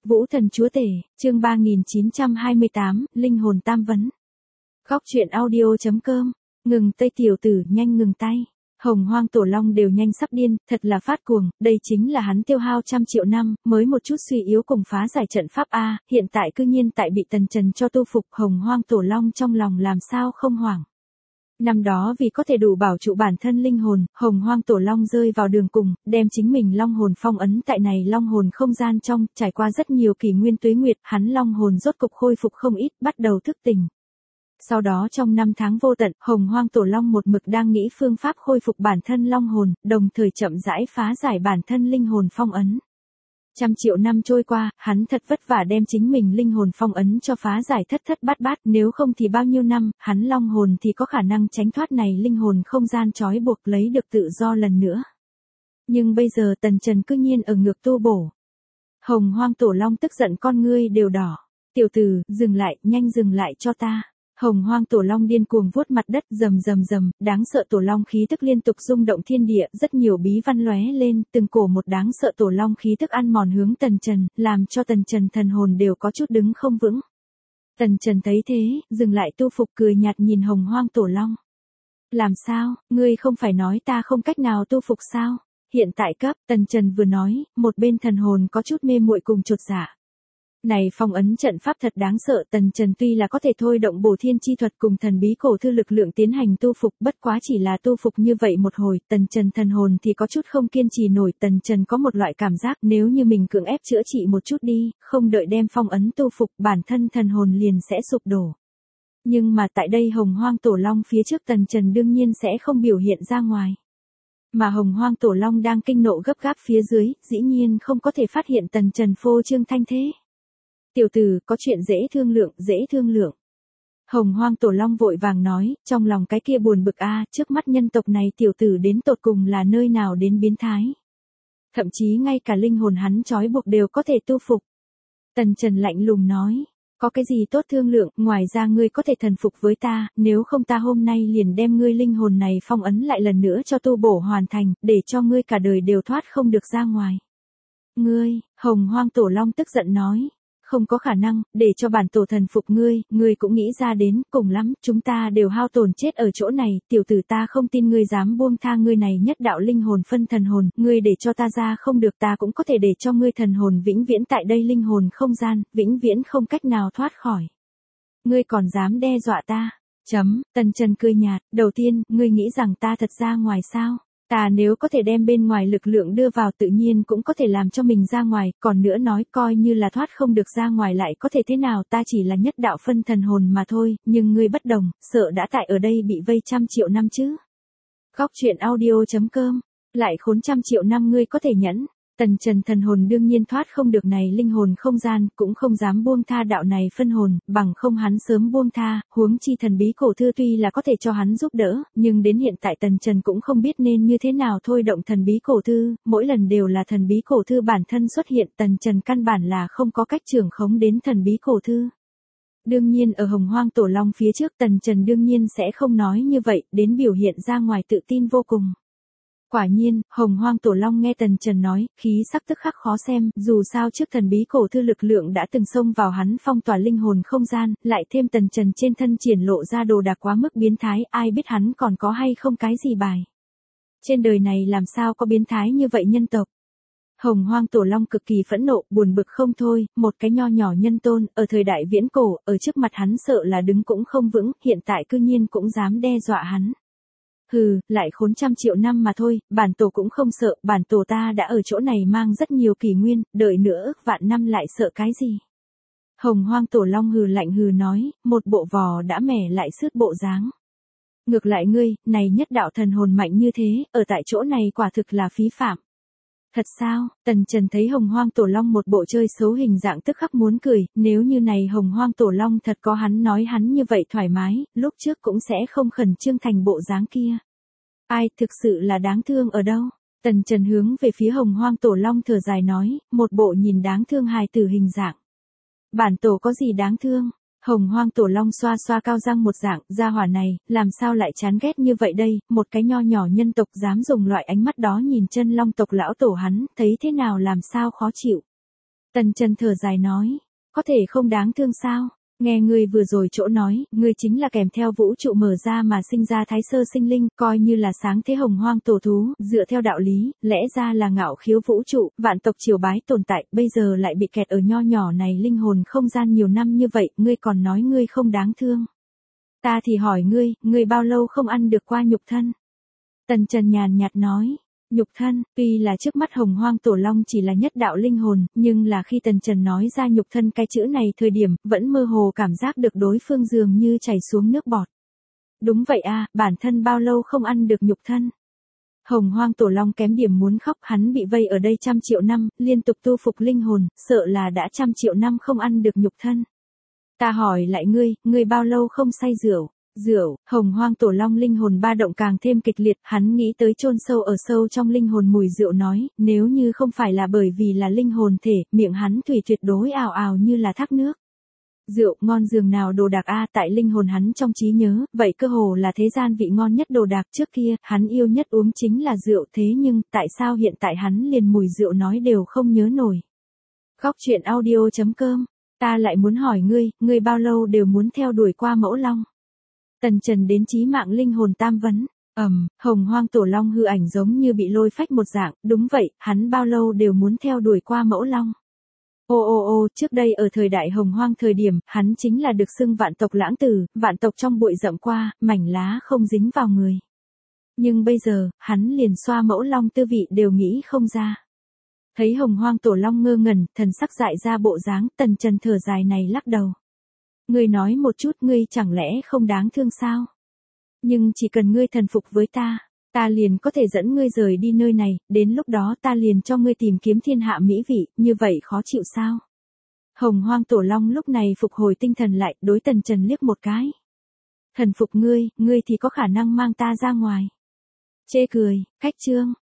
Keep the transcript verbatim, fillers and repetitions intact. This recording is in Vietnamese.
Vũ thần chúa tể, chương ba nghìn chín trăm hai mươi tám, linh hồn tam vấn. Góc truyện audio.com, ngừng tay tiểu tử, nhanh ngừng tay. Hồng Hoang Tổ Long đều nhanh sắp điên, thật là phát cuồng, đây chính là hắn tiêu hao trăm triệu năm, mới một chút suy yếu cùng phá giải trận pháp A, hiện tại cư nhiên tại bị Tần Trần cho tu phục. Hồng Hoang Tổ Long trong lòng làm sao không hoảng. Năm đó vì có thể đủ bảo trụ bản thân linh hồn, Hồng Hoang Tổ Long rơi vào đường cùng, đem chính mình long hồn phong ấn tại này long hồn không gian trong, trải qua rất nhiều kỷ nguyên tuế nguyệt, hắn long hồn rốt cục khôi phục không ít, bắt đầu thức tỉnh. Sau đó trong năm tháng vô tận, Hồng Hoang Tổ Long một mực đang nghĩ phương pháp khôi phục bản thân long hồn, đồng thời chậm rãi phá giải bản thân linh hồn phong ấn. Trăm triệu năm trôi qua, hắn thật vất vả đem chính mình linh hồn phong ấn cho phá giải thất thất bát bát, nếu không thì bao nhiêu năm, hắn long hồn thì có khả năng tránh thoát này linh hồn không gian trói buộc, lấy được tự do lần nữa. Nhưng bây giờ Tần Trần cư nhiên ở ngược tu bổ. Hồng Hoang Tổ Long tức giận con ngươi đều đỏ. Tiểu tử, dừng lại, nhanh dừng lại cho ta. Hồng Hoang Tổ Long điên cuồng vuốt mặt đất, rầm rầm rầm, đáng sợ Tổ Long khí tức liên tục rung động thiên địa, rất nhiều bí văn lóe lên, từng cổ một đáng sợ Tổ Long khí tức ăn mòn hướng Tần Trần, làm cho Tần Trần thần hồn đều có chút đứng không vững. Tần Trần thấy thế, dừng lại tu phục, cười nhạt nhìn Hồng Hoang Tổ Long. Làm sao, ngươi không phải nói ta không cách nào tu phục sao? Hiện tại cấp, Tần Trần vừa nói, một bên thần hồn có chút mê muội cùng chột dạ. Này phong ấn trận pháp thật đáng sợ, Tần Trần tuy là có thể thôi động bổ thiên chi thuật cùng thần bí cổ thư lực lượng tiến hành tu phục, bất quá chỉ là tu phục như vậy một hồi, Tần Trần thần hồn thì có chút không kiên trì nổi. Tần Trần có một loại cảm giác nếu như mình cưỡng ép chữa trị một chút đi, không đợi đem phong ấn tu phục, bản thân thần hồn liền sẽ sụp đổ. Nhưng mà tại đây Hồng Hoang Tổ Long phía trước Tần Trần đương nhiên sẽ không biểu hiện ra ngoài. Mà Hồng Hoang Tổ Long đang kinh nộ gấp gáp phía dưới, dĩ nhiên không có thể phát hiện Tần Trần phô trương thanh thế. Tiểu tử, có chuyện dễ thương lượng, dễ thương lượng. Hồng Hoang Tổ Long vội vàng nói, trong lòng cái kia buồn bực a, trước mắt nhân tộc này tiểu tử đến tột cùng là nơi nào đến biến thái. Thậm chí ngay cả linh hồn hắn trói buộc đều có thể tu phục. Tần Trần lạnh lùng nói, có cái gì tốt thương lượng, ngoài ra ngươi có thể thần phục với ta, nếu không ta hôm nay liền đem ngươi linh hồn này phong ấn lại lần nữa cho tu bổ hoàn thành, để cho ngươi cả đời đều thoát không được ra ngoài. Ngươi, Hồng Hoang Tổ Long tức giận nói. Không có khả năng, để cho bản tổ thần phục ngươi, ngươi cũng nghĩ ra đến, cùng lắm, chúng ta đều hao tổn chết ở chỗ này, tiểu tử ta không tin ngươi dám buông tha ngươi này nhất đạo linh hồn phân thần hồn, ngươi để cho ta ra không được, ta cũng có thể để cho ngươi thần hồn vĩnh viễn tại đây linh hồn không gian, vĩnh viễn không cách nào thoát khỏi. Ngươi còn dám đe dọa ta? Chấm, Tần Trần cười nhạt, đầu tiên, ngươi nghĩ rằng ta thật ra ngoài sao? Ta nếu có thể đem bên ngoài lực lượng đưa vào tự nhiên cũng có thể làm cho mình ra ngoài, còn nữa nói coi như là thoát không được ra ngoài lại có thể thế nào, ta chỉ là nhất đạo phân thần hồn mà thôi, nhưng ngươi bất đồng, sợ đã tại ở đây bị vây trăm triệu năm chứ. Góc truyện audio.com, lại khốn trăm triệu năm ngươi có thể nhẫn. Tần Trần thần hồn đương nhiên thoát không được này linh hồn không gian, cũng không dám buông tha đạo này phân hồn, bằng không hắn sớm buông tha, huống chi thần bí cổ thư tuy là có thể cho hắn giúp đỡ, nhưng đến hiện tại Tần Trần cũng không biết nên như thế nào thôi động thần bí cổ thư, mỗi lần đều là thần bí cổ thư bản thân xuất hiện, Tần Trần căn bản là không có cách trưởng khống đến thần bí cổ thư. Đương nhiên ở Hồng Hoang Tổ Long phía trước Tần Trần đương nhiên sẽ không nói như vậy, đến biểu hiện ra ngoài tự tin vô cùng. Quả nhiên, Hồng Hoang Tổ Long nghe Tần Trần nói, khí sắc tức khắc khó xem, dù sao trước thần bí cổ thư lực lượng đã từng xông vào hắn phong tỏa linh hồn không gian, lại thêm Tần Trần trên thân triển lộ ra đồ đạc quá mức biến thái, ai biết hắn còn có hay không cái gì bài. Trên đời này làm sao có biến thái như vậy nhân tộc. Hồng Hoang Tổ Long cực kỳ phẫn nộ, buồn bực không thôi, một cái nho nhỏ nhân tôn, ở thời đại viễn cổ, ở trước mặt hắn sợ là đứng cũng không vững, hiện tại cư nhiên cũng dám đe dọa hắn. Hừ, lại khốn trăm triệu năm mà thôi, bản tổ cũng không sợ, bản tổ ta đã ở chỗ này mang rất nhiều kỷ nguyên, đợi nữa ước vạn năm lại sợ cái gì. Hồng Hoang Tổ Long hừ lạnh hừ nói, một bộ vò đã mẻ lại sứt bộ dáng. Ngược lại ngươi, này nhất đạo thần hồn mạnh như thế, ở tại chỗ này quả thực là phí phạm. Thật sao? Tần Trần thấy Hồng Hoang Tổ Long một bộ chơi xấu hình dạng tức khắc muốn cười, nếu như này Hồng Hoang Tổ Long thật có hắn nói hắn như vậy thoải mái, lúc trước cũng sẽ không khẩn trương thành bộ dáng kia. Ai, thực sự là đáng thương ở đâu? Tần Trần hướng về phía Hồng Hoang Tổ Long thở dài nói, một bộ nhìn đáng thương hài tử hình dạng. Bản tổ có gì đáng thương? Hồng Hoang Tổ Long xoa xoa cao răng một dạng, gia hỏa này, làm sao lại chán ghét như vậy đây, một cái nho nhỏ nhân tộc dám dùng loại ánh mắt đó nhìn chân long tộc lão tổ hắn, thấy thế nào làm sao khó chịu. Tần Trần thở dài nói, có thể không đáng thương sao? Nghe ngươi vừa rồi chỗ nói, ngươi chính là kèm theo vũ trụ mở ra mà sinh ra thái sơ sinh linh, coi như là sáng thế hồng hoang tổ thú, dựa theo đạo lý, lẽ ra là ngạo khiếu vũ trụ, vạn tộc triều bái tồn tại, bây giờ lại bị kẹt ở nho nhỏ này linh hồn không gian nhiều năm như vậy, ngươi còn nói ngươi không đáng thương. Ta thì hỏi ngươi, ngươi bao lâu không ăn được qua nhục thân? Tần Trần nhàn nhạt nói. Nhục thân, tuy là trước mắt hồng hoang tổ long chỉ là nhất đạo linh hồn, nhưng là khi Tần Trần nói ra nhục thân cái chữ này thời điểm, vẫn mơ hồ cảm giác được đối phương dường như chảy xuống nước bọt. Đúng vậy a, bản thân bao lâu không ăn được nhục thân. Hồng hoang tổ long kém điểm muốn khóc, hắn bị vây ở đây trăm triệu năm, liên tục tu phục linh hồn, sợ là đã trăm triệu năm không ăn được nhục thân. Ta hỏi lại ngươi, ngươi bao lâu không say rượu? Rượu, hồng hoang tổ long linh hồn ba động càng thêm kịch liệt, hắn nghĩ tới chôn sâu ở sâu trong linh hồn mùi rượu nói, nếu như không phải là bởi vì là linh hồn thể, miệng hắn thủy tuyệt đối ào ào như là thác nước. Rượu, ngon giường nào đồ đạc a, tại linh hồn hắn trong trí nhớ, vậy cơ hồ là thế gian vị ngon nhất đồ đạc, trước kia, hắn yêu nhất uống chính là rượu, thế nhưng, tại sao hiện tại hắn liền mùi rượu nói đều không nhớ nổi. Góc truyện audio chấm com, ta lại muốn hỏi ngươi, ngươi bao lâu đều muốn theo đuổi qua mẫu long? Tần Trần đến chí mạng linh hồn tam vấn, ầm, um, hồng hoang tổ long hư ảnh giống như bị lôi phách một dạng, đúng vậy, hắn bao lâu đều muốn theo đuổi qua mẫu long. Ô ô ô, trước đây ở thời đại hồng hoang thời điểm, hắn chính là được xưng vạn tộc lãng tử, vạn tộc trong bụi rậm qua, mảnh lá không dính vào người. Nhưng bây giờ, hắn liền xoa mẫu long tư vị đều nghĩ không ra. Thấy hồng hoang tổ long ngơ ngẩn, thần sắc dại ra bộ dáng, Tần Trần thở dài này lắc đầu. Ngươi nói một chút, ngươi chẳng lẽ không đáng thương sao? Nhưng chỉ cần ngươi thần phục với ta, ta liền có thể dẫn ngươi rời đi nơi này, đến lúc đó ta liền cho ngươi tìm kiếm thiên hạ mỹ vị, như vậy khó chịu sao? Hồng hoang tổ long lúc này phục hồi tinh thần lại, đối Tần Trần liếc một cái. Thần phục ngươi, ngươi thì có khả năng mang ta ra ngoài. Chê cười, khách trương,